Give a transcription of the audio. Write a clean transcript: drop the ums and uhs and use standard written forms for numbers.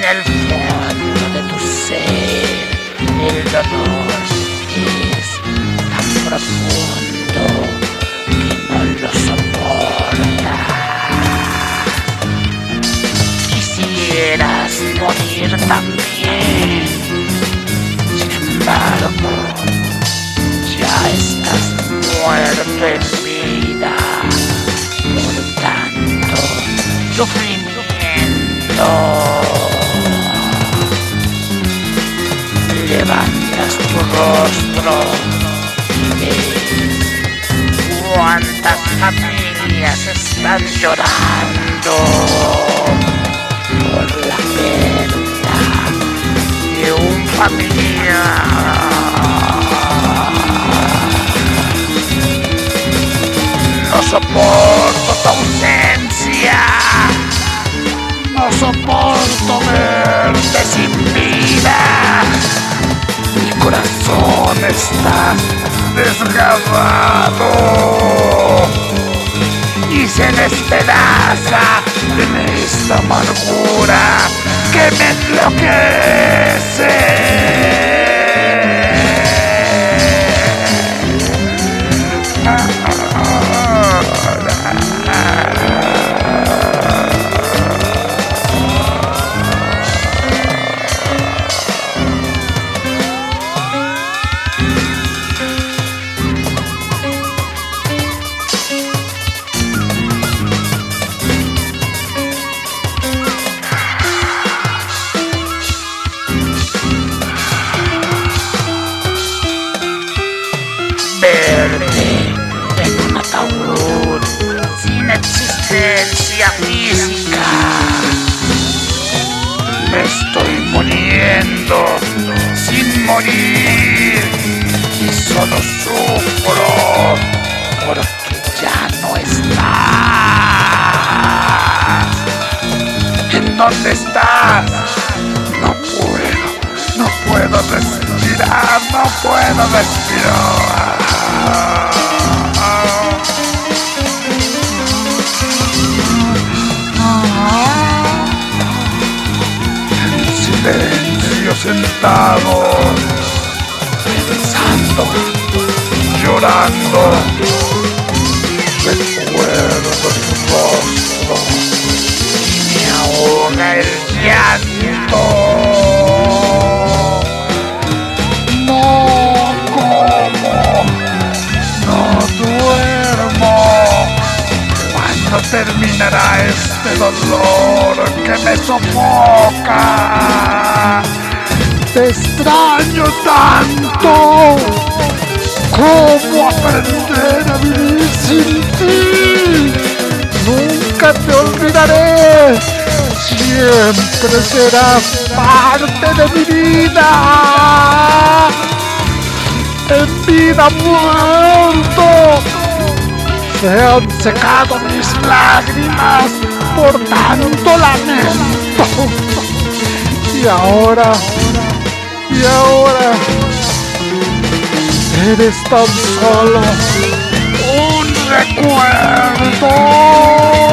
el fondo de tu ser el dolor es tan profundo que no lo soportas. Quisieras morir también, sin embargo, ya estás muerto en vida por tanto sufrimiento. Levantas tu rostro y ves cuántas familias están llorando por la pérdida de un familiar. No soporto tu ausencia, no soporto verte sin vida. Mi corazón está desgarrado y se despedaza en esta amargura que me enloquece. Verte en un ataúd sin existencia física. Me estoy muriendo sin morir y solo sufro porque ya no estás. ¿En dónde estás? No puedo respirar, no puedo respirar. En silencio sentado, pensando, llorando, recuerdo tu rostro y me ahoga el llanto. ¿Cuándo terminará este dolor que me sofoca? Te extraño tanto. ¿Cómo aprender a vivir sin ti? Nunca te olvidaré. Siempre serás parte de mi vida. En vida muerto se han secado mis lágrimas por tanto lamento. Y ahora eres tan solo un recuerdo.